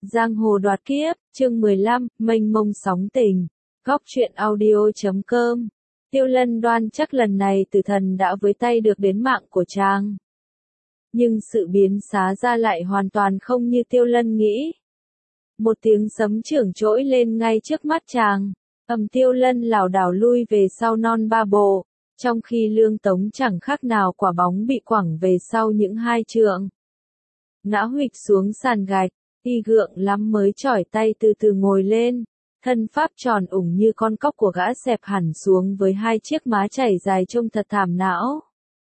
Giang hồ đoạt kiếp, chương 15, mênh mông sóng tình. Góc truyện audio.com. Tiêu Lân đoan chắc lần này tử thần đã với tay được đến mạng của chàng. Nhưng sự biến xá ra lại hoàn toàn không như Tiêu Lân nghĩ. Một tiếng sấm chưởng trỗi lên ngay trước mắt chàng. Tiêu Lân lảo đảo lui về sau non ba bộ, trong khi Lương Tống chẳng khác nào quả bóng bị quẳng về sau những hai trượng. Ngã huỵch xuống sàn gạch, y gượng lắm mới chỏi tay từ từ ngồi lên, thân pháp tròn ủng như con cóc của gã xẹp hẳn xuống với hai chiếc má chảy dài trông thật thảm não.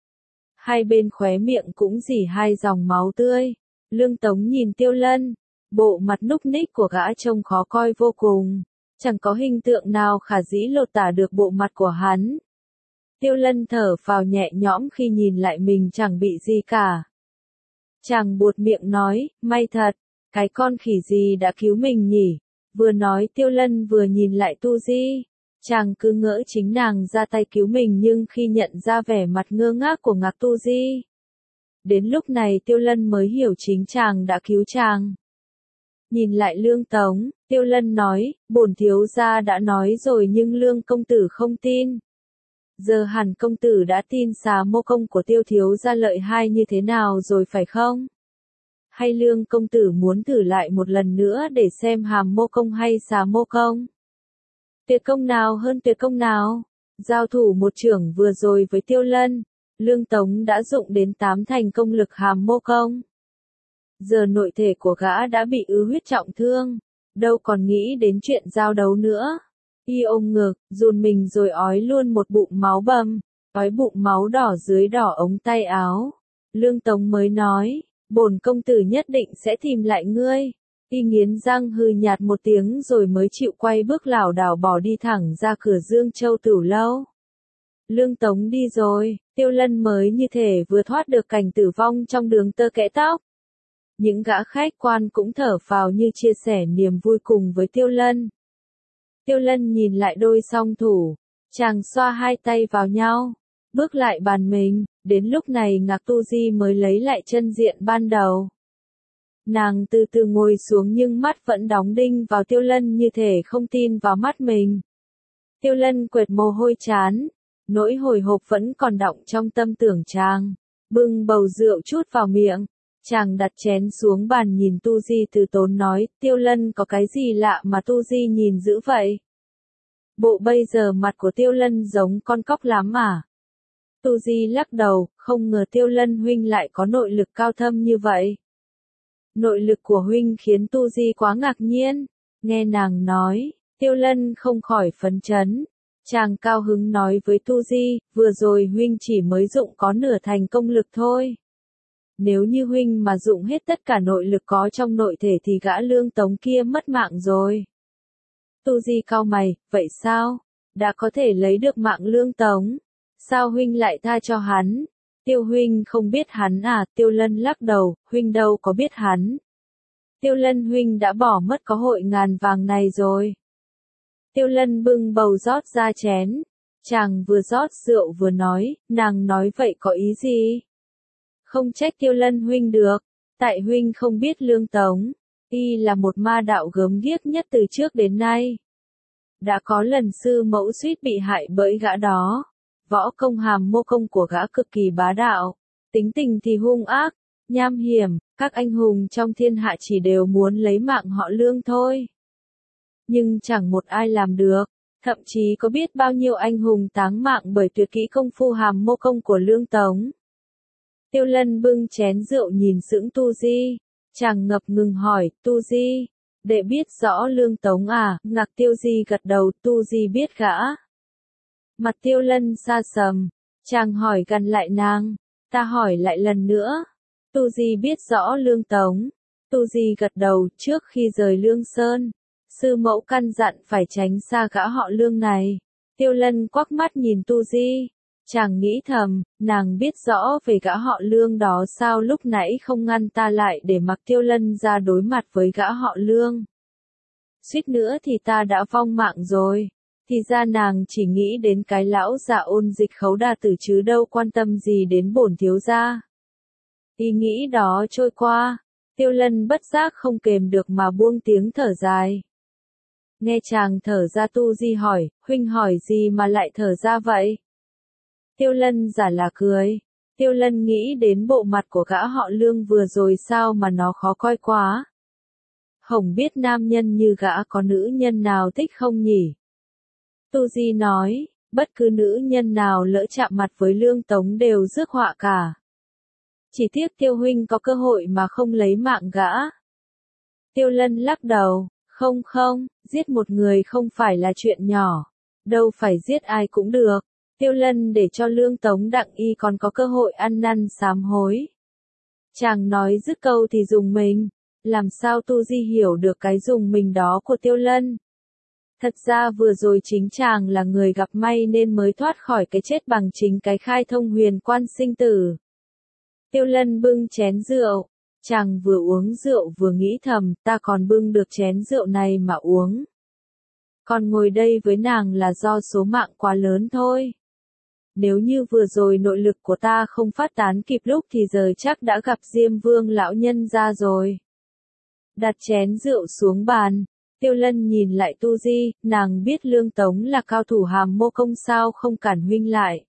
Hai bên khóe miệng cũng rỉ hai dòng máu tươi. Lương Tống nhìn Tiêu Lân, bộ mặt núc ních của gã trông khó coi vô cùng, chẳng có hình tượng nào khả dĩ lột tả được bộ mặt của hắn. Tiêu Lân thở phào nhẹ nhõm khi nhìn lại mình chẳng bị gì cả. Chàng buột miệng nói, may thật, cái con khỉ gì đã cứu mình nhỉ? Vừa nói Tiêu Lân vừa nhìn lại Tu Di. Chàng cứ ngỡ chính nàng ra tay cứu mình, nhưng khi nhận ra vẻ mặt ngơ ngác của Ngạc Tu Di, đến lúc này Tiêu Lân mới hiểu chính chàng đã cứu chàng. Nhìn lại Lương Tống, Tiêu Lân nói, bổn thiếu gia đã nói rồi nhưng Lương công tử không tin. Giờ hẳn công tử đã tin Xà Mô Công của Tiêu thiếu gia lợi hại như thế nào rồi phải không? Hay Lương công tử muốn thử lại một lần nữa để xem Hàm Mô Công hay Xà Mô Công? Tuyệt công nào hơn tuyệt công nào? Giao thủ một chưởng vừa rồi với Tiêu Lân, Lương Tống đã dụng đến 8 thành công lực Hàm Mô Công. Giờ nội thể của gã đã bị ứ huyết trọng thương, đâu còn nghĩ đến chuyện giao đấu nữa. Y ôm ngực, run mình rồi ói luôn một bụng máu bầm, ói bụng máu đỏ dưới đỏ ống tay áo. Lương Tống mới nói, bổn công tử nhất định sẽ tìm lại ngươi. Y nghiến răng hừ nhạt một tiếng rồi mới chịu quay bước lảo đảo bỏ đi thẳng ra cửa Dương Châu Tửu Lâu. Lương Tống đi rồi, Tiêu Lân mới như thể vừa thoát được cảnh tử vong trong đường tơ kẽ tóc. Những gã khách quan cũng thở phào như chia sẻ niềm vui cùng với Tiêu Lân. Tiêu Lân nhìn lại đôi song thủ, chàng xoa hai tay vào nhau, bước lại bàn mình, đến lúc này Ngạc Tu Di mới lấy lại chân diện ban đầu. Nàng từ từ ngồi xuống nhưng mắt vẫn đóng đinh vào Tiêu Lân như thể không tin vào mắt mình. Tiêu Lân quệt mồ hôi trán, nỗi hồi hộp vẫn còn đọng trong tâm tưởng chàng, bưng bầu rượu chút vào miệng. Chàng đặt chén xuống bàn nhìn Tu Di từ tốn nói, Tiêu Lân có cái gì lạ mà Tu Di nhìn dữ vậy? Bộ bây giờ mặt của Tiêu Lân giống con cóc lắm à? Tu Di lắc đầu, không ngờ Tiêu Lân huynh lại có nội lực cao thâm như vậy. Nội lực của huynh khiến Tu Di quá ngạc nhiên. Nghe nàng nói, Tiêu Lân không khỏi phấn chấn. Chàng cao hứng nói với Tu Di, vừa rồi huynh chỉ mới dụng có nửa thành công lực thôi. Nếu như huynh mà dụng hết tất cả nội lực có trong nội thể thì gã Lương Tống kia mất mạng rồi. Tu Di cau mày, vậy sao? Đã có thể lấy được mạng Lương Tống, sao huynh lại tha cho hắn? Tiêu huynh không biết hắn à? Tiêu Lân lắc đầu, huynh đâu có biết hắn. Tiêu Lân huynh đã bỏ mất có hội ngàn vàng này rồi. Tiêu Lân bưng bầu rót ra chén. Chàng vừa rót rượu vừa nói, nàng nói vậy có ý gì? Không trách Tiêu Lân huynh được, tại huynh không biết Lương Tống, y là một ma đạo gớm ghiếc nhất từ trước đến nay. Đã có lần sư mẫu suýt bị hại bởi gã đó. Võ công Hàm Mô Công của gã cực kỳ bá đạo, tính tình thì hung ác, nham hiểm, các anh hùng trong thiên hạ chỉ đều muốn lấy mạng họ Lương thôi. Nhưng chẳng một ai làm được, thậm chí có biết bao nhiêu anh hùng táng mạng bởi tuyệt kỹ công phu Hàm Mô Công của Lương Tống. Tiêu Lân bưng chén rượu nhìn sững Tu Di, chàng ngập ngừng hỏi, Tu Di, đệ biết rõ Lương Tống à? Ngạc Tiêu Di gật đầu, Tu Di biết gã. Mặt Tiêu Lân sa sầm, chàng hỏi gần lại nàng, ta hỏi lại lần nữa. Tu Di biết rõ Lương Tống. Tu Di gật đầu, trước khi rời Lương Sơn, sư mẫu căn dặn phải tránh xa gã họ Lương này. Tiêu Lân quắc mắt nhìn Tu Di, chàng nghĩ thầm, nàng biết rõ về gã họ Lương đó sao lúc nãy không ngăn ta lại để mặc Tiêu Lân ra đối mặt với gã họ Lương. Suýt nữa thì ta đã vong mạng rồi. Thì ra nàng chỉ nghĩ đến cái lão già Ôn Dịch Khấu Đà Tử chứ đâu quan tâm gì đến bổn thiếu gia. Ý nghĩ đó trôi qua, Tiêu Lân bất giác không kềm được mà buông tiếng thở dài. Nghe chàng thở ra Tu Di hỏi, huynh hỏi gì mà lại thở ra vậy? Tiêu Lân giả là cười. Tiêu Lân nghĩ đến bộ mặt của gã họ Lương vừa rồi sao mà nó khó coi quá. Hổng biết nam nhân như gã có nữ nhân nào thích không nhỉ? Tu Di nói, bất cứ nữ nhân nào lỡ chạm mặt với Lương Tống đều rước họa cả. Chỉ tiếc Tiêu huynh có cơ hội mà không lấy mạng gã. Tiêu Lân lắc đầu, không, giết một người không phải là chuyện nhỏ. Đâu phải giết ai cũng được. Tiêu Lân để cho Lương Tống Đặng Y còn có cơ hội ăn năn sám hối. Chàng nói dứt câu thì dùng mình. Làm sao Tu Di hiểu được cái dùng mình đó của Tiêu Lân? Thật ra vừa rồi chính chàng là người gặp may nên mới thoát khỏi cái chết bằng chính cái khai thông huyền quan sinh tử. Tiêu Lân bưng chén rượu. Chàng vừa uống rượu vừa nghĩ thầm, ta còn bưng được chén rượu này mà uống. Còn ngồi đây với nàng là do số mạng quá lớn thôi. Nếu như vừa rồi nội lực của ta không phát tán kịp lúc thì giờ chắc đã gặp Diêm Vương lão nhân ra rồi. Đặt chén rượu xuống bàn, Tiêu Lân nhìn lại Tu Di, nàng biết Lương Tống là cao thủ hàm mô công sao không cản huynh lại.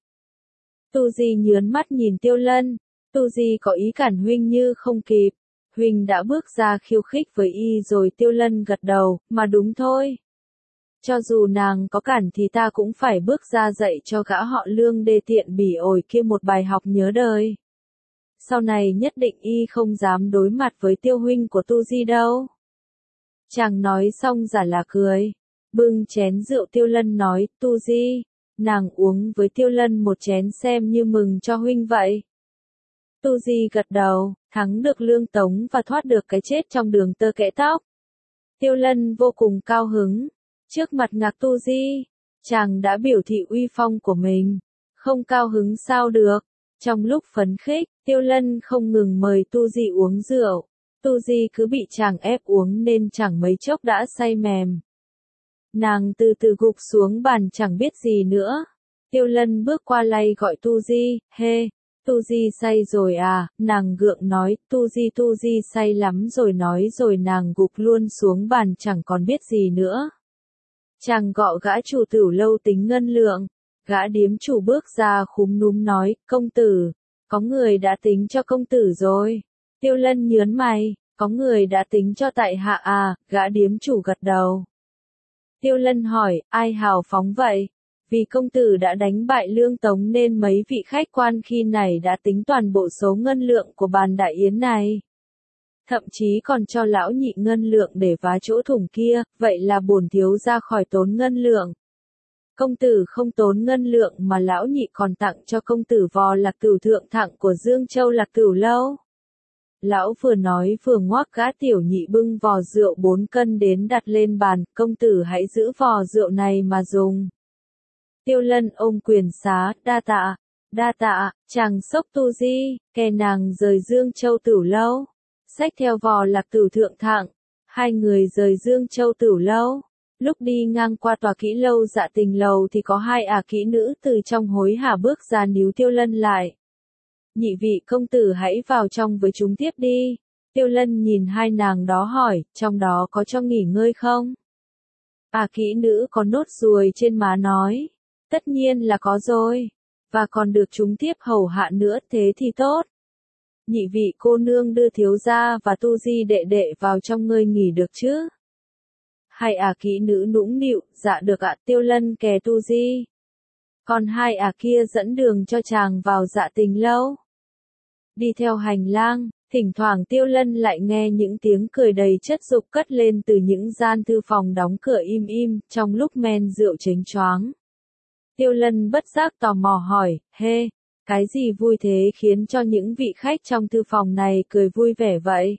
Tu Di nhớn mắt nhìn Tiêu Lân, Tu Di có ý cản huynh như không kịp, huynh đã bước ra khiêu khích với y rồi. Tiêu Lân gật đầu, mà đúng thôi. Cho dù nàng có cản thì ta cũng phải bước ra dạy cho gã họ Lương đê tiện bỉ ổi kia một bài học nhớ đời. Sau này nhất định y không dám đối mặt với Tiêu huynh của Tu Di đâu. Chàng nói xong giả là cười. Bưng chén rượu Tiêu Lân nói, Tu Di, nàng uống với Tiêu Lân một chén xem như mừng cho huynh vậy. Tu Di gật đầu, thắng được Lương Tống và thoát được cái chết trong đường tơ kẽ tóc. Tiêu Lân vô cùng cao hứng. Trước mặt ngạc Tu Di, chàng đã biểu thị uy phong của mình. Không cao hứng sao được. Trong lúc phấn khích, Tiêu Lân không ngừng mời Tu Di uống rượu. Tu Di cứ bị chàng ép uống nên chẳng mấy chốc đã say mềm. Nàng từ từ gục xuống bàn chẳng biết gì nữa. Tiêu Lân bước qua lay gọi Tu Di, hê, Tu Di say rồi à, nàng gượng nói, Tu Di say lắm rồi nói rồi nàng gục luôn xuống bàn chẳng còn biết gì nữa. Chàng gọi gã chủ tửu lâu tính ngân lượng, gã điếm chủ bước ra khúm núm nói, công tử, có người đã tính cho công tử rồi. Tiêu Lân nhớn mày, có người đã tính cho tại hạ à, gã điếm chủ gật đầu. Tiêu Lân hỏi, ai hào phóng vậy? Vì công tử đã đánh bại Lương Tống nên mấy vị khách quan khi này đã tính toàn bộ số ngân lượng của bàn đại yến này. Thậm chí còn cho lão nhị ngân lượng để vá chỗ thủng kia, vậy là bổn thiếu ra khỏi tốn ngân lượng. Công tử không tốn ngân lượng mà lão nhị còn tặng cho công tử vò lạc cửu thượng thặng của Dương Châu Lạc Cửu Lâu. Lão vừa nói vừa ngoác gã tiểu nhị bưng vò rượu 4 cân đến đặt lên bàn, công tử hãy giữ vò rượu này mà dùng. Tiêu Lân ôm quyền xá, đa tạ, chàng sốc Tu Di, kè nàng rời Dương Châu Tửu Lâu. Xách theo vò lạc cửu thượng thặng, hai người rời Dương Châu Tửu Lâu. Lúc đi ngang qua tòa kỹ lâu Dạ Tình lầu thì có hai kỹ nữ từ trong hối hả bước ra níu Tiêu Lân lại. Nhị vị công tử hãy vào trong với chúng tiếp đi. Tiêu Lân nhìn hai nàng đó hỏi, trong đó có cho nghỉ ngơi không? Kỹ nữ có nốt ruồi trên má nói, tất nhiên là có rồi, và còn được chúng tiếp hầu hạ nữa, thế thì tốt. Nhị vị cô nương đưa thiếu gia và Tu Di đệ đệ vào trong ngơi nghỉ được chứ? Hai kỹ nữ nũng nịu, dạ được ạ. Tiêu Lân kè Tu Di. Còn hai kia dẫn đường cho chàng vào Dạ Tình lâu. Đi theo hành lang, thỉnh thoảng Tiêu Lân lại nghe những tiếng cười đầy chất dục cất lên từ những gian thư phòng đóng cửa im im, trong lúc men rượu chếnh choáng. Tiêu Lân bất giác tò mò hỏi, hê, cái gì vui thế khiến cho những vị khách trong thư phòng này cười vui vẻ vậy?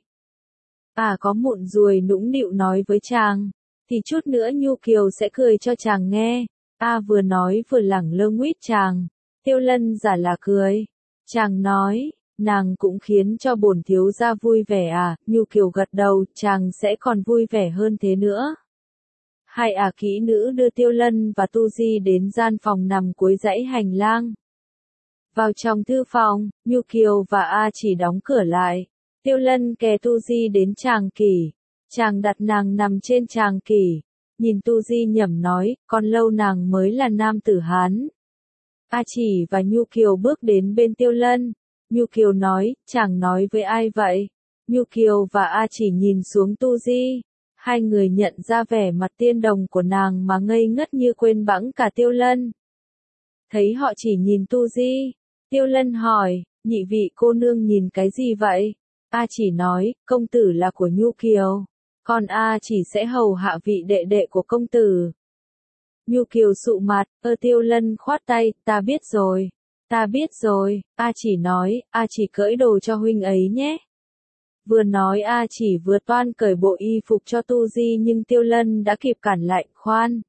Có mụn ruồi nũng nịu nói với chàng, thì chút nữa Nhu Kiều sẽ cười cho chàng nghe. Vừa nói vừa lẳng lơ nguyết chàng. Tiêu Lân giả là cười. Chàng nói, nàng cũng khiến cho bổn thiếu gia vui vẻ à? Nhu Kiều gật đầu, chàng sẽ còn vui vẻ hơn thế nữa. Hai kỹ nữ đưa Tiêu Lân và Tu Di đến gian phòng nằm cuối dãy hành lang. Vào trong thư phòng, Nhu Kiều và chỉ đóng cửa lại. Tiêu Lân kè Tu Di đến Tràng Kỷ. Chàng đặt nàng nằm trên Tràng Kỷ. Nhìn Tu Di nhẩm nói, còn lâu nàng mới là nam tử Hán. A Chỉ và Nhu Kiều bước đến bên Tiêu Lân. Nhu Kiều nói, chàng nói với ai vậy? Nhu Kiều và A Chỉ nhìn xuống Tu Di. Hai người nhận ra vẻ mặt tiên đồng của nàng mà ngây ngất như quên bẵng cả Tiêu Lân. Thấy họ chỉ nhìn Tu Di, Tiêu Lân hỏi, nhị vị cô nương nhìn cái gì vậy? A Chỉ nói, công tử là của Nhu Kiều, còn A Chỉ sẽ hầu hạ vị đệ đệ của công tử. Nhu Kiều sụ mặt, Tiêu Lân khoát tay, ta biết rồi, ta biết rồi. A Chỉ nói, A Chỉ cởi đồ cho huynh ấy nhé. Vừa nói A Chỉ vừa toan cởi bộ y phục cho Tu Di nhưng Tiêu Lân đã kịp cản lại, khoan.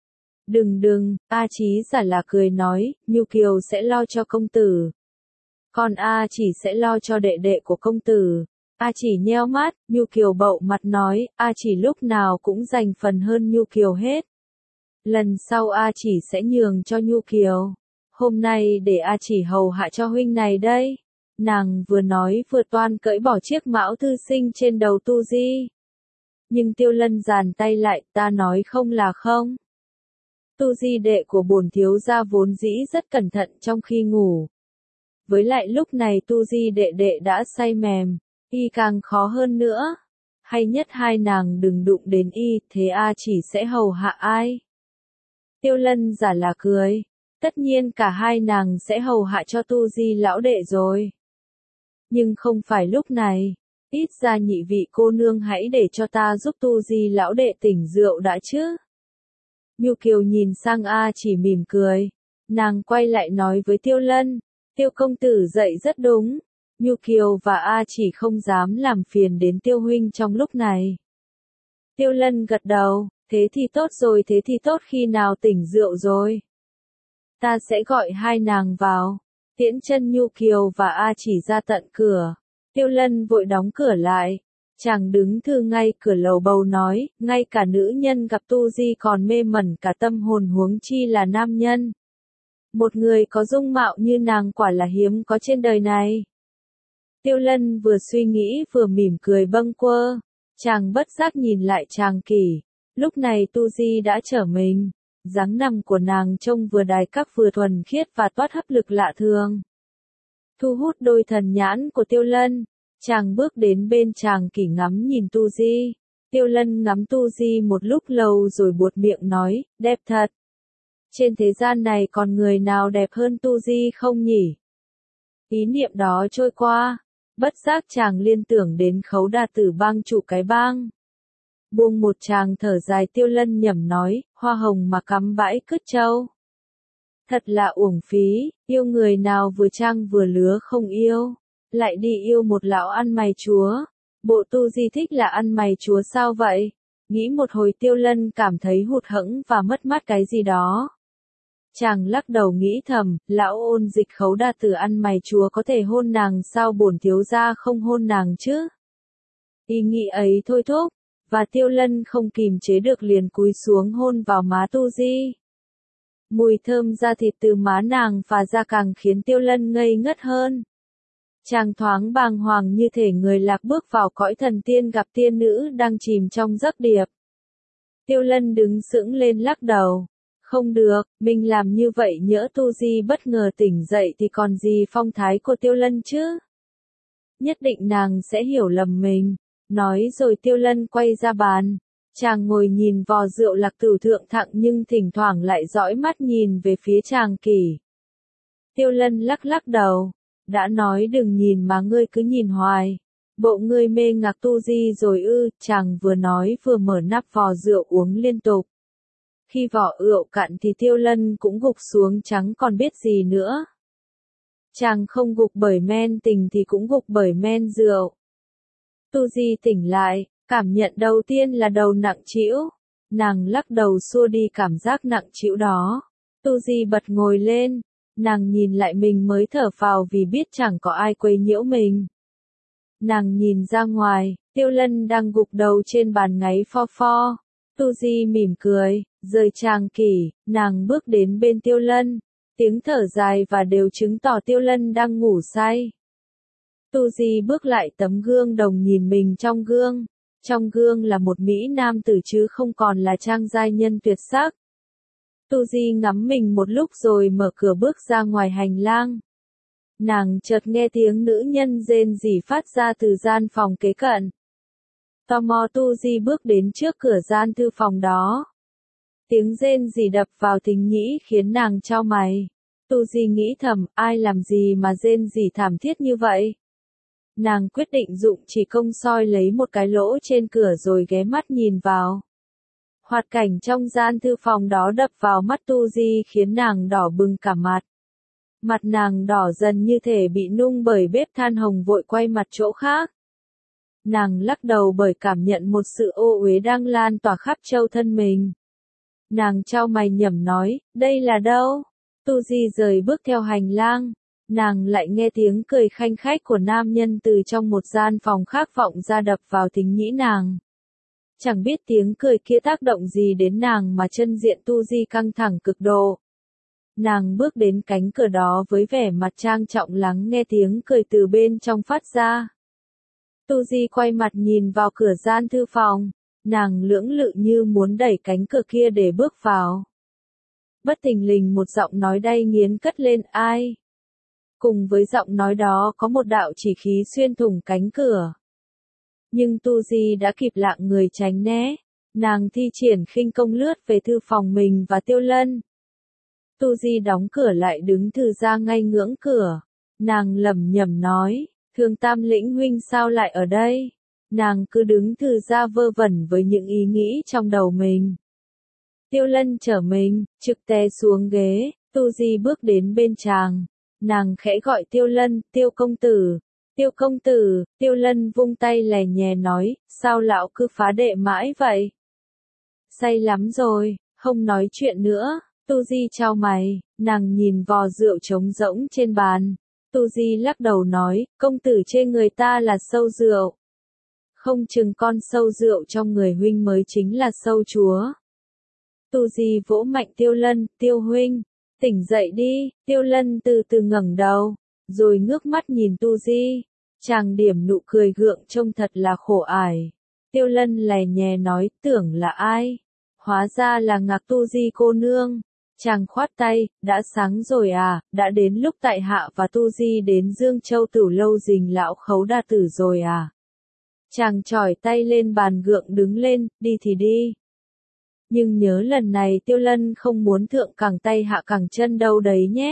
Đừng, A Chí giả là cười nói, Nhu Kiều sẽ lo cho công tử. Còn A Chỉ sẽ lo cho đệ đệ của công tử. A Chỉ nheo mắt, Nhu Kiều bậu mặt nói, A Chỉ lúc nào cũng dành phần hơn Nhu Kiều hết. Lần sau A Chỉ sẽ nhường cho Nhu Kiều. Hôm nay để A Chỉ hầu hạ cho huynh này đây. Nàng vừa nói vừa toan cởi bỏ chiếc mão thư sinh trên đầu Tu Di. Nhưng Tiêu Lân giàn tay lại, ta nói không là không. Tu Di đệ của bổn thiếu gia vốn dĩ rất cẩn thận trong khi ngủ. Với lại lúc này Tu Di đệ đã say mềm, y càng khó hơn nữa. Hay nhất hai nàng đừng đụng đến y, thế A Chỉ sẽ hầu hạ ai? Tiêu Lân giả là cười, tất nhiên cả hai nàng sẽ hầu hạ cho Tu Di lão đệ rồi. Nhưng không phải lúc này, ít ra nhị vị cô nương hãy để cho ta giúp Tu Di lão đệ tỉnh rượu đã chứ. Nhu Kiều nhìn sang A Chỉ mỉm cười, nàng quay lại nói với Tiêu Lân, Tiêu công tử dạy rất đúng. Nhu Kiều và A Chỉ không dám làm phiền đến Tiêu huynh trong lúc này. Tiêu Lân gật đầu, thế thì tốt rồi, thế thì tốt, khi nào tỉnh rượu rồi? Ta sẽ gọi hai nàng vào, tiễn chân Nhu Kiều và A Chỉ ra tận cửa. Tiêu Lân vội đóng cửa lại. Chàng đứng thư ngay cửa lầu bầu nói, ngay cả nữ nhân gặp Tu Di còn mê mẩn cả tâm hồn huống chi là nam nhân. Một người có dung mạo như nàng quả là hiếm có trên đời này. Tiêu Lân vừa suy nghĩ vừa mỉm cười bâng quơ. Chàng bất giác nhìn lại Tràng Kỷ. Lúc này Tu Di đã trở mình. Dáng nằm của nàng trông vừa đài các vừa thuần khiết và toát hấp lực lạ thường. Thu hút đôi thần nhãn của Tiêu Lân. Chàng bước đến bên Tràng Kỷ ngắm nhìn Tu Di. Tiêu Lân ngắm Tu Di một lúc lâu rồi buột miệng nói, đẹp thật. Trên thế gian này còn người nào đẹp hơn Tu Di không nhỉ? Ý niệm đó trôi qua, bất giác chàng liên tưởng đến Khấu Đà Tử bang chủ cái bang. Buông một tràng thở dài, Tiêu Lân nhẩm nói, hoa hồng mà cắm bãi cứt trâu. Thật là uổng phí, yêu người nào vừa trang vừa lứa không yêu. Lại đi yêu một lão ăn mày chúa. Bộ Tu Di thích là ăn mày chúa sao vậy? Nghĩ một hồi Tiêu Lân cảm thấy hụt hẫng và mất mát cái gì đó. Chàng lắc đầu nghĩ thầm, lão Ôn Dịch Khấu Đà Tử ăn mày chúa có thể hôn nàng sao bổn thiếu gia không hôn nàng chứ? Ý nghĩ ấy thôi thúc, và Tiêu Lân không kìm chế được liền cúi xuống hôn vào má Tu Di. Mùi thơm da thịt từ má nàng phả ra càng khiến Tiêu Lân ngây ngất hơn. Chàng thoáng bàng hoàng như thể người lạc bước vào cõi thần tiên gặp tiên nữ đang chìm trong giấc điệp. Tiêu Lân đứng sững lên lắc đầu. Không được, mình làm như vậy nhỡ Tu Di bất ngờ tỉnh dậy thì còn gì phong thái của Tiêu Lân chứ? Nhất định nàng sẽ hiểu lầm mình. Nói rồi Tiêu Lân quay ra bàn. Chàng ngồi nhìn vò rượu lạc tử thượng thặng nhưng thỉnh thoảng lại dõi mắt nhìn về phía Tràng Kỷ. Tiêu Lân lắc đầu. Đã nói đừng nhìn mà ngươi cứ nhìn hoài. Bộ ngươi mê ngạc Tu Di rồi ư? Chàng vừa nói vừa mở nắp vò rượu uống liên tục. Khi vỏ rượu cạn thì Tiêu Lân cũng gục xuống chẳng còn biết gì nữa. Chàng không gục bởi men tình thì cũng gục bởi men rượu. Tu Di tỉnh lại, cảm nhận đầu tiên là đầu nặng trĩu. Nàng lắc đầu xua đi cảm giác nặng trĩu đó. Tu Di bật ngồi lên. Nàng nhìn lại mình mới thở phào vì biết chẳng có ai quấy nhiễu mình. Nàng nhìn ra ngoài, Tiêu Lân đang gục đầu trên bàn ngáy pho pho. Tu Di mỉm cười, rời Tràng Kỷ, nàng bước đến bên Tiêu Lân. Tiếng thở dài và đều chứng tỏ Tiêu Lân đang ngủ say. Tu Di bước lại tấm gương đồng nhìn mình trong gương. Trong gương là một mỹ nam tử chứ không còn là trang giai nhân tuyệt sắc. Tu Di ngắm mình một lúc rồi mở cửa bước ra ngoài hành lang. Nàng chợt nghe tiếng nữ nhân rên rỉ phát ra từ gian phòng kế cận. Tò mò Tu Di bước đến trước cửa gian thư phòng đó. Tiếng rên rỉ đập vào thính nhĩ khiến nàng chau mày. Tu Di nghĩ thầm, ai làm gì mà rên rỉ thảm thiết như vậy? Nàng quyết định dụng chỉ công soi lấy một cái lỗ trên cửa rồi ghé mắt nhìn vào. Hoạt cảnh trong gian thư phòng đó đập vào mắt Tu Di khiến nàng đỏ bừng cả mặt. Mặt nàng đỏ dần như thể bị nung bởi bếp than hồng, vội quay mặt chỗ khác. Nàng lắc đầu bởi cảm nhận một sự ô uế đang lan tỏa khắp châu thân mình. Nàng chau mày nhẩm nói, đây là đâu? Tu Di rời bước theo hành lang. Nàng lại nghe tiếng cười khanh khách của nam nhân từ trong một gian phòng khác vọng ra đập vào thính nhĩ nàng. Chẳng biết tiếng cười kia tác động gì đến nàng mà chân diện Tu Di căng thẳng cực độ. Nàng bước đến cánh cửa đó với vẻ mặt trang trọng lắng nghe tiếng cười từ bên trong phát ra. Tu Di quay mặt nhìn vào cửa gian thư phòng. Nàng lưỡng lự như muốn đẩy cánh cửa kia để bước vào. Bất thình lình một giọng nói đay nghiến cất lên, ai? Cùng với giọng nói đó có một đạo chỉ khí xuyên thủng cánh cửa. Nhưng Tu Di đã kịp lạng người tránh né. Nàng thi triển khinh công lướt về thư phòng mình và Tiêu Lân. Tu Di đóng cửa lại đứng thừ ra ngay ngưỡng cửa. Nàng lẩm nhẩm nói, Thương Tam Lĩnh huynh sao lại ở đây? Nàng cứ đứng thừ ra vơ vẩn với những ý nghĩ trong đầu mình. Tiêu Lân chở mình, trực té xuống ghế, Tu Di bước đến bên chàng. Nàng khẽ gọi Tiêu Lân, Tiêu công tử. Tiêu công tử, Tiêu Lân vung tay lè nhè nói, sao lão cứ phá đệ mãi vậy? Say lắm rồi, không nói chuyện nữa. Tu Di chau mày, nàng nhìn vò rượu trống rỗng trên bàn. Tu Di lắc đầu nói, công tử chê người ta là sâu rượu. Không chừng con sâu rượu trong người huynh mới chính là sâu chúa. Tu Di vỗ mạnh Tiêu Lân, Tiêu huynh, tỉnh dậy đi. Tiêu Lân từ từ ngẩng đầu, rồi ngước mắt nhìn Tu Di. Chàng điểm nụ cười gượng trông thật là khổ ải. Tiêu Lân lè nhè nói, tưởng là ai? Hóa ra là Ngạc Tu Di cô nương. Chàng khoát tay, đã sáng rồi à, đã đến lúc tại hạ và Tu Di đến Dương Châu Tửu Lâu dình lão Khấu Đa Tử rồi à. Chàng chỏi tay lên bàn gượng đứng lên, đi thì đi. Nhưng nhớ lần này Tiêu Lân không muốn thượng cẳng tay hạ cẳng chân đâu đấy nhé.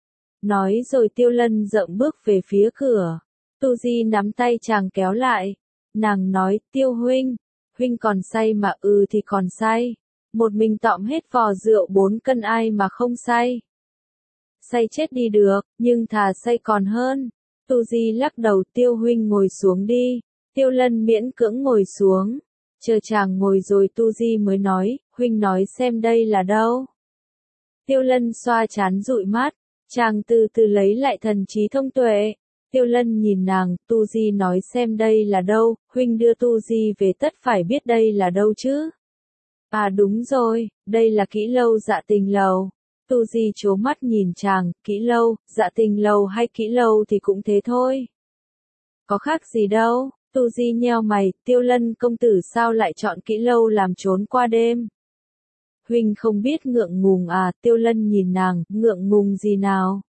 Nói rồi Tiêu Lân dậm bước về phía cửa. Tu Di nắm tay chàng kéo lại. Nàng nói, Tiêu huynh, huynh còn say mà? Thì còn say. Một mình tọm hết vò rượu 4 cân ai mà không say. Say chết đi được, nhưng thà say còn hơn. Tu Di lắc đầu, Tiêu huynh ngồi xuống đi. Tiêu Lân miễn cưỡng ngồi xuống. Chờ chàng ngồi rồi Tu Di mới nói, huynh nói xem đây là đâu. Tiêu Lân xoa trán dụi mắt. Chàng từ từ lấy lại thần trí thông tuệ. Tiêu Lân nhìn nàng, Tu Di nói xem đây là đâu, huynh đưa Tu Di về tất phải biết đây là đâu chứ. À đúng rồi, đây là Kỹ Lâu Dạ Tình Lầu. Tu Di trố mắt nhìn chàng, Kỹ Lâu, Dạ Tình Lầu hay Kỹ Lâu thì cũng thế thôi. Có khác gì đâu. Tu Di nheo mày, Tiêu Lân công tử sao lại chọn Kỹ Lâu làm trốn qua đêm? Huynh không biết ngượng ngùng à? Tiêu Lân nhìn nàng, ngượng ngùng gì nào?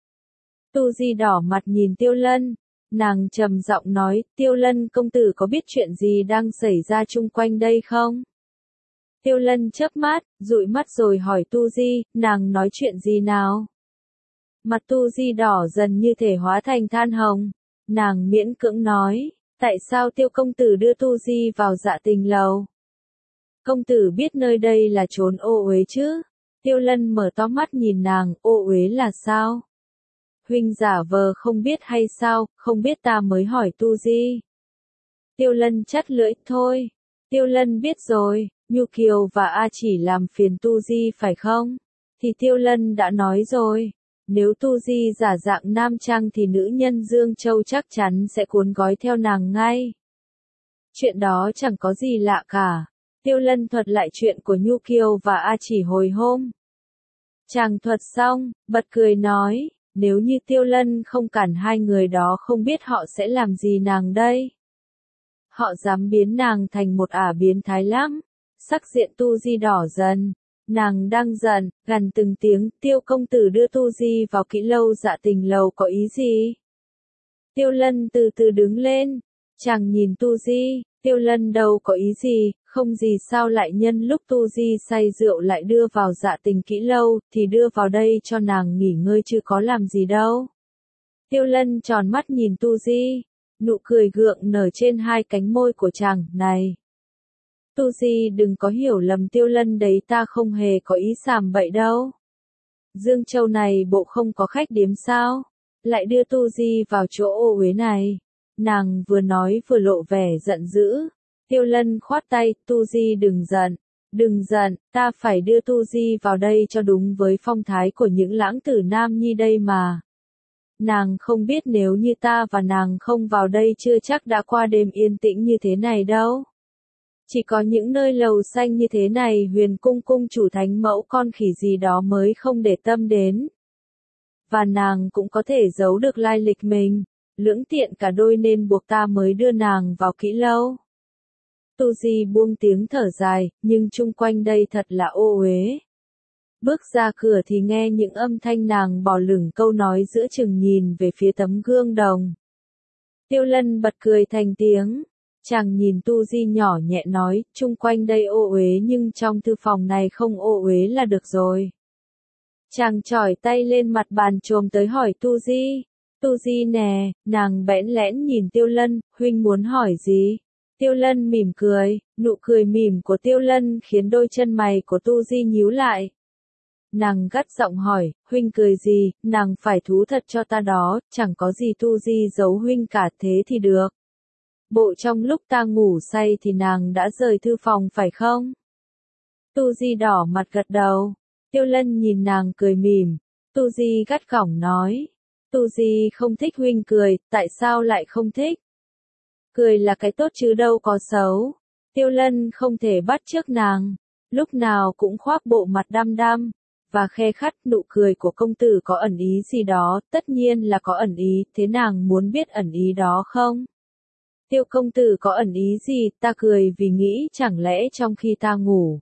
Tu Di đỏ mặt nhìn Tiêu Lân. Nàng trầm giọng nói, Tiêu Lân công tử có biết chuyện gì đang xảy ra chung quanh đây không? Tiêu Lân chớp mắt, dụi mắt rồi hỏi Tu Di, nàng nói chuyện gì nào? Mặt Tu Di đỏ dần như thể hóa thành than hồng. Nàng miễn cưỡng nói, tại sao Tiêu công tử đưa Tu Di vào Dạ Tình Lầu? Công tử biết nơi đây là chốn ô uế chứ? Tiêu Lân mở to mắt nhìn nàng, ô uế là sao? Huynh giả vờ không biết hay sao, không biết ta mới hỏi Tu Di. Tiêu Lân chắt lưỡi, thôi. Tiêu Lân biết rồi, Nhu Kiều và A chỉ làm phiền Tu Di phải không? Thì Tiêu Lân đã nói rồi. Nếu Tu Di giả dạng nam trang thì nữ nhân Dương Châu chắc chắn sẽ cuốn gói theo nàng ngay. Chuyện đó chẳng có gì lạ cả. Tiêu Lân thuật lại chuyện của Nhu Kiều và A chỉ hồi hôm. Chàng thuật xong, bật cười nói, Nếu như Tiêu Lân không cản hai người đó không biết họ sẽ làm gì nàng đây. Họ dám biến nàng thành một ả biến thái lắm. Sắc diện Tu Di đỏ dần. Nàng đang giận, gằn từng tiếng, Tiêu công tử đưa Tu Di vào Kỹ Lâu Dạ Tình lầu có ý gì? Tiêu Lân từ từ đứng lên. Chàng nhìn Tu Di, Tiêu Lân đâu có ý gì, không gì sao lại nhân lúc Tu Di say rượu lại đưa vào Dạ Tình Kỹ Lâu, thì đưa vào đây cho nàng nghỉ ngơi chứ có làm gì đâu. Tiêu Lân tròn mắt nhìn Tu Di, nụ cười gượng nở trên hai cánh môi của chàng, này. Tu Di đừng có hiểu lầm Tiêu Lân đấy, ta không hề có ý sàm bậy đâu. Dương Châu này bộ không có khách điếm sao? Lại đưa Tu Di vào chỗ ô uế này. Nàng vừa nói vừa lộ vẻ giận dữ. Tiêu Lân khoát tay, Tu Di đừng giận. Đừng giận, ta phải đưa Tu Di vào đây cho đúng với phong thái của những lãng tử nam nhi đây mà. Nàng không biết nếu như ta và nàng không vào đây chưa chắc đã qua đêm yên tĩnh như thế này đâu. Chỉ có những nơi lầu xanh như thế này Huyền cung cung chủ thánh mẫu con khỉ gì đó mới không để tâm đến. Và nàng cũng có thể giấu được lai lịch mình, lưỡng tiện cả đôi nên buộc ta mới đưa nàng vào Kỹ Lâu. Tu Di buông tiếng thở dài, nhưng chung quanh đây thật là ô uế. Bước ra cửa thì nghe những âm thanh nàng bỏ lửng câu nói giữa chừng nhìn về phía tấm gương đồng. Tiêu Lân bật cười thành tiếng. Chàng nhìn Tu Di nhỏ nhẹ nói, chung quanh đây ô uế nhưng trong thư phòng này không ô uế là được rồi. Chàng chỏi tay lên mặt bàn chồm tới hỏi Tu Di. Tu Di nè, nàng bẽn lẽn nhìn Tiêu Lân, huynh muốn hỏi gì? Tiêu Lân mỉm cười, nụ cười mỉm của Tiêu Lân khiến đôi chân mày của Tu Di nhíu lại. Nàng gắt giọng hỏi, huynh cười gì, nàng phải thú thật cho ta đó, chẳng có gì Tu Di giấu huynh cả thế thì được. Bộ trong lúc ta ngủ say thì nàng đã rời thư phòng phải không? Tu Di đỏ mặt gật đầu. Tiêu Lân nhìn nàng cười mỉm. Tu Di gắt gỏng nói. Tu Di không thích huynh cười, tại sao lại không thích? Cười là cái tốt chứ đâu có xấu. Tiêu Lân không thể bắt chước nàng. Lúc nào cũng khoác bộ mặt đăm đăm. Và khe khắt, nụ cười của công tử có ẩn ý gì đó, tất nhiên là có ẩn ý, thế nàng muốn biết ẩn ý đó không? Tiêu công tử có ẩn ý gì, ta cười vì nghĩ chẳng lẽ trong khi ta ngủ.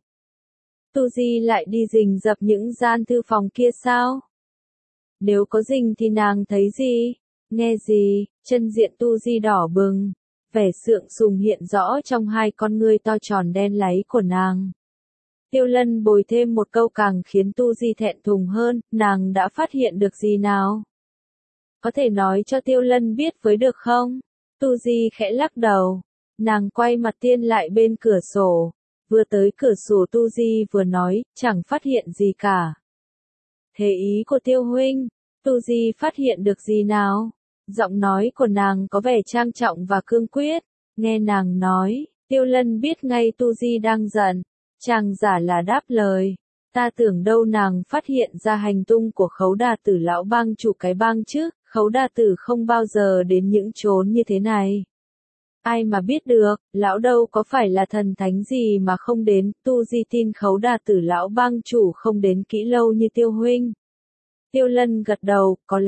Tu Di lại đi rình rập những gian thư phòng kia sao? Nếu có rình thì nàng thấy gì? Nghe gì? Chân diện Tu Di đỏ bừng. Vẻ sượng sùng hiện rõ trong hai con ngươi to tròn đen láy của nàng. Tiêu Lân bồi thêm một câu càng khiến Tu Di thẹn thùng hơn, nàng đã phát hiện được gì nào? Có thể nói cho Tiêu Lân biết với được không? Tu Di khẽ lắc đầu. Nàng quay mặt tiên lại bên cửa sổ. Vừa tới cửa sổ Tu Di vừa nói, chẳng phát hiện gì cả. Thế ý của Tiêu huynh, Tu Di phát hiện được gì nào? Giọng nói của nàng có vẻ trang trọng và cương quyết. Nghe nàng nói, Tiêu Lân biết ngay Tu Di đang giận. Chàng giả là đáp lời. Ta tưởng đâu nàng phát hiện ra hành tung của Khấu Đà Tử lão bang chủ cái bang chứ, Khấu Đà Tử không bao giờ đến những chốn như thế này. Ai mà biết được, lão đâu có phải là thần thánh gì mà không đến, Tu Di tin Khấu Đà Tử lão bang chủ không đến Kỹ Lâu như Tiêu huynh. Tiêu Lân gật đầu, có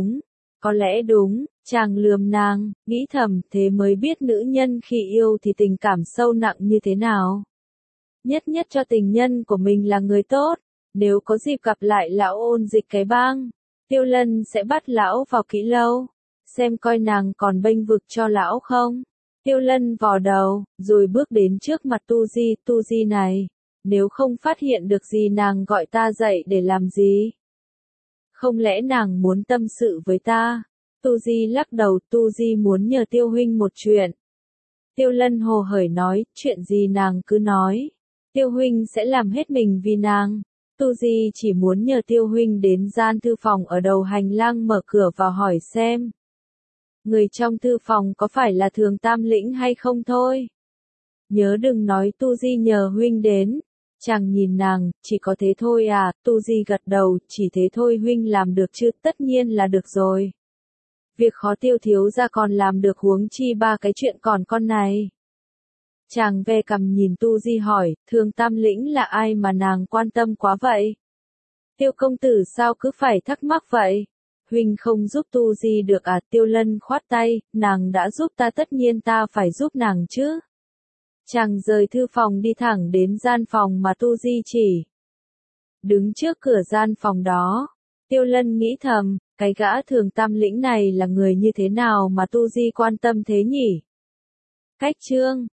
lẽ đúng, chàng lườm nàng, nghĩ thầm, thế mới biết nữ nhân khi yêu thì tình cảm sâu nặng như thế nào. Nhất nhất cho tình nhân của mình là người tốt, nếu có dịp gặp lại lão Ôn Dịch cái bang, Tiêu Lân sẽ bắt lão vào Kỹ Lâu, xem coi nàng còn bênh vực cho lão không. Tiêu Lân vò đầu, rồi bước đến trước mặt Tu Di này, nếu không phát hiện được gì nàng gọi ta dậy để làm gì? Không lẽ nàng muốn tâm sự với ta? Tu Di lắc đầu, Tu Di muốn nhờ Tiêu huynh một chuyện. Tiêu Lân hồ hởi nói, chuyện gì nàng cứ nói. Tiêu huynh sẽ làm hết mình vì nàng. Tu Di chỉ muốn nhờ Tiêu huynh đến gian thư phòng ở đầu hành lang mở cửa vào hỏi xem. Người trong thư phòng có phải là Thường Tam Lĩnh hay không thôi. Nhớ đừng nói Tu Di nhờ huynh đến. Chàng nhìn nàng, chỉ có thế thôi à, Tu Di gật đầu, chỉ thế thôi huynh làm được chứ, tất nhiên là được rồi. Việc khó Tiêu thiếu gia còn làm được huống chi ba cái chuyện còn con này. Chàng ve cằm nhìn Tu Di hỏi, Thường Tam Lĩnh là ai mà nàng quan tâm quá vậy? Tiêu công tử sao cứ phải thắc mắc vậy? Huynh không giúp Tu Di được à? Tiêu Lân khoát tay, nàng đã giúp ta tất nhiên ta phải giúp nàng chứ. Chàng rời thư phòng đi thẳng đến gian phòng mà Tu Di chỉ. Đứng trước cửa gian phòng đó, Tiêu Lân nghĩ thầm, cái gã Thường Tam Lĩnh này là người như thế nào mà Tu Di quan tâm thế nhỉ? Cách chương